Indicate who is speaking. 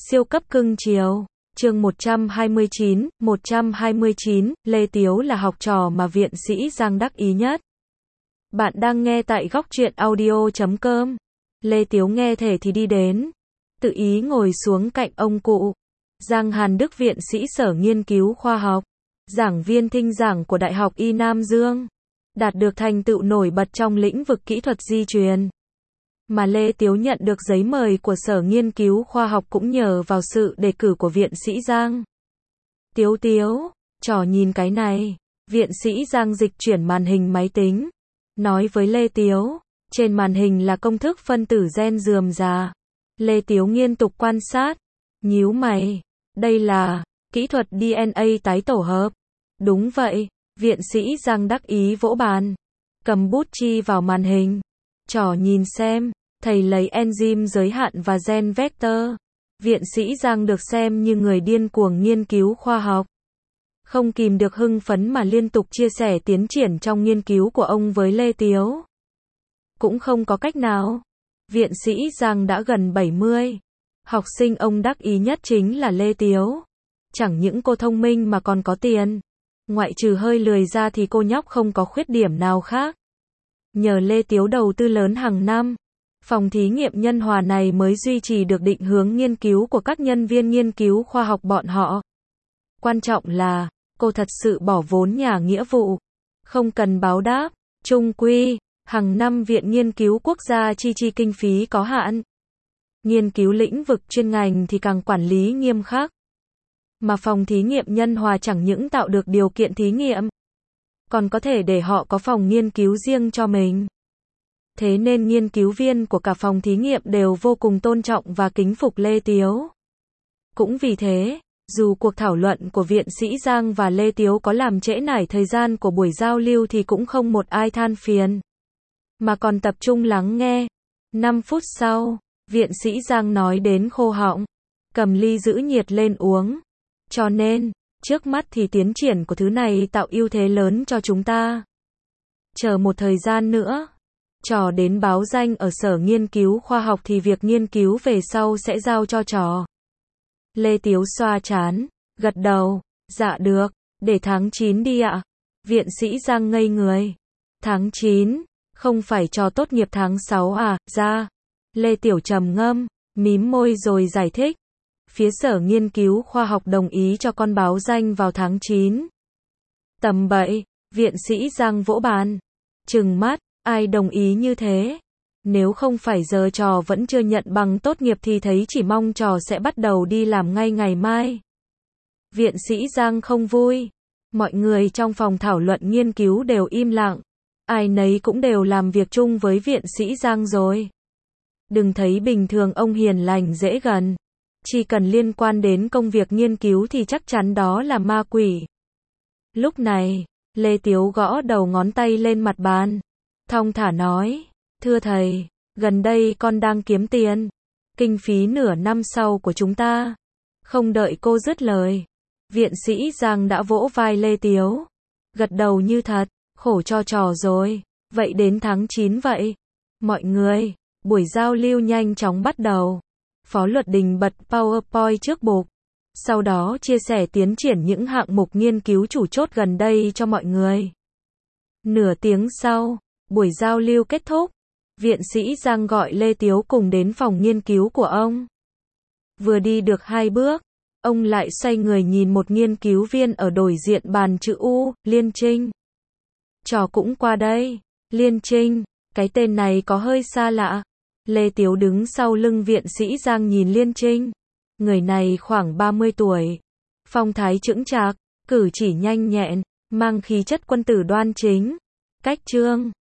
Speaker 1: Siêu cấp cưng chiều. Chương 129, Lê Tiếu là học trò mà viện sĩ Giang đắc ý nhất. Bạn đang nghe tại góc truyện audio.com. Lê Tiếu nghe thể thì đi đến, tự ý ngồi xuống cạnh ông cụ Giang Hàn Đức, viện sĩ Sở Nghiên cứu Khoa học, giảng viên thinh giảng của Đại học Y Nam Dương, đạt được thành tựu nổi bật trong lĩnh vực kỹ thuật di truyền. Mà Lê Tiếu nhận được giấy mời của Sở Nghiên cứu Khoa học cũng nhờ vào sự đề cử của viện sĩ Giang. Tiếu, trò nhìn cái này. Viện sĩ Giang dịch chuyển màn hình máy tính, nói với Lê Tiếu, trên màn hình là công thức phân tử gen rườm rà. Lê Tiếu nghiêm túc quan sát, nhíu mày, đây là kỹ thuật DNA tái tổ hợp. Đúng vậy, viện sĩ Giang đắc ý vỗ bàn, cầm bút chi vào màn hình. Trò nhìn xem, thầy lấy enzyme giới hạn và gen vector. Viện sĩ Giang được xem như người điên cuồng nghiên cứu khoa học, không kìm được hưng phấn mà liên tục chia sẻ tiến triển trong nghiên cứu của ông với Lê Tiếu. Cũng không có cách nào. Viện sĩ Giang đã gần 70. Học sinh ông đắc ý nhất chính là Lê Tiếu. Chẳng những cô thông minh mà còn có tiền. Ngoại trừ hơi lười ra thì cô nhóc không có khuyết điểm nào khác. Nhờ Lê Tiếu đầu tư lớn hàng năm, phòng thí nghiệm nhân hòa này mới duy trì được định hướng nghiên cứu của các nhân viên nghiên cứu khoa học bọn họ. Quan trọng là, cô thật sự bỏ vốn nhà nghĩa vụ, không cần báo đáp. Chung quy, hàng năm Viện Nghiên cứu Quốc gia chi kinh phí có hạn. Nghiên cứu lĩnh vực chuyên ngành thì càng quản lý nghiêm khắc. Mà phòng thí nghiệm nhân hòa chẳng những tạo được điều kiện thí nghiệm, còn có thể để họ có phòng nghiên cứu riêng cho mình. Thế nên nghiên cứu viên của cả phòng thí nghiệm đều vô cùng tôn trọng và kính phục Lê Tiếu. Cũng vì thế, dù cuộc thảo luận của viện sĩ Giang và Lê Tiếu có làm trễ nải thời gian của buổi giao lưu thì cũng không một ai than phiền, mà còn tập trung lắng nghe. 5 phút sau, viện sĩ Giang nói đến khô họng, cầm ly giữ nhiệt lên uống. Cho nên, trước mắt thì tiến triển của thứ này tạo ưu thế lớn cho chúng ta. Chờ một thời gian nữa, trò đến báo danh ở Sở Nghiên cứu Khoa học thì việc nghiên cứu về sau sẽ giao cho trò. Lê Tiếu xoa trán, gật đầu, dạ được, để tháng 9 đi ạ. Viện sĩ Giang ngây người. Tháng 9, không phải trò tốt nghiệp tháng 6 à, ra. Lê Tiểu trầm ngâm, mím môi rồi giải thích. Phía Sở Nghiên cứu Khoa học đồng ý cho con báo danh vào tháng 9. Tầm bậy, viện sĩ Giang vỗ bàn, trừng mắt, ai đồng ý như thế? Nếu không phải giờ trò vẫn chưa nhận bằng tốt nghiệp thì thấy chỉ mong trò sẽ bắt đầu đi làm ngay ngày mai. Viện sĩ Giang không vui. Mọi người trong phòng thảo luận nghiên cứu đều im lặng. Ai nấy cũng đều làm việc chung với viện sĩ Giang rồi. Đừng thấy bình thường ông hiền lành dễ gần. Chỉ cần liên quan đến công việc nghiên cứu thì chắc chắn đó là ma quỷ. Lúc này, Lê Tiếu gõ đầu ngón tay lên mặt bàn, thong thả nói, thưa thầy, gần đây con đang kiếm tiền, kinh phí nửa năm sau của chúng ta. Không đợi cô dứt lời, viện sĩ Giang đã vỗ vai Lê Tiếu, gật đầu như thật, khổ cho trò rồi, vậy đến tháng 9 vậy. Mọi người, buổi giao lưu nhanh chóng bắt đầu. Phó Luật Đình bật PowerPoint trước bục, sau đó chia sẻ tiến triển những hạng mục nghiên cứu chủ chốt gần đây cho mọi người. Nửa tiếng sau, buổi giao lưu kết thúc, viện sĩ Giang gọi Lê Tiếu cùng đến phòng nghiên cứu của ông. Vừa đi được 2 bước, ông lại xoay người nhìn một nghiên cứu viên ở đối diện bàn chữ U, Liên Trinh. Trò cũng qua đây. Liên Trinh, cái tên này có hơi xa lạ. Lê Tiếu đứng sau lưng viện sĩ Giang nhìn Liên Trinh. Người này khoảng 30 tuổi. Phong thái chững chạc, cử chỉ nhanh nhẹn, mang khí chất quân tử đoan chính. Cách trương,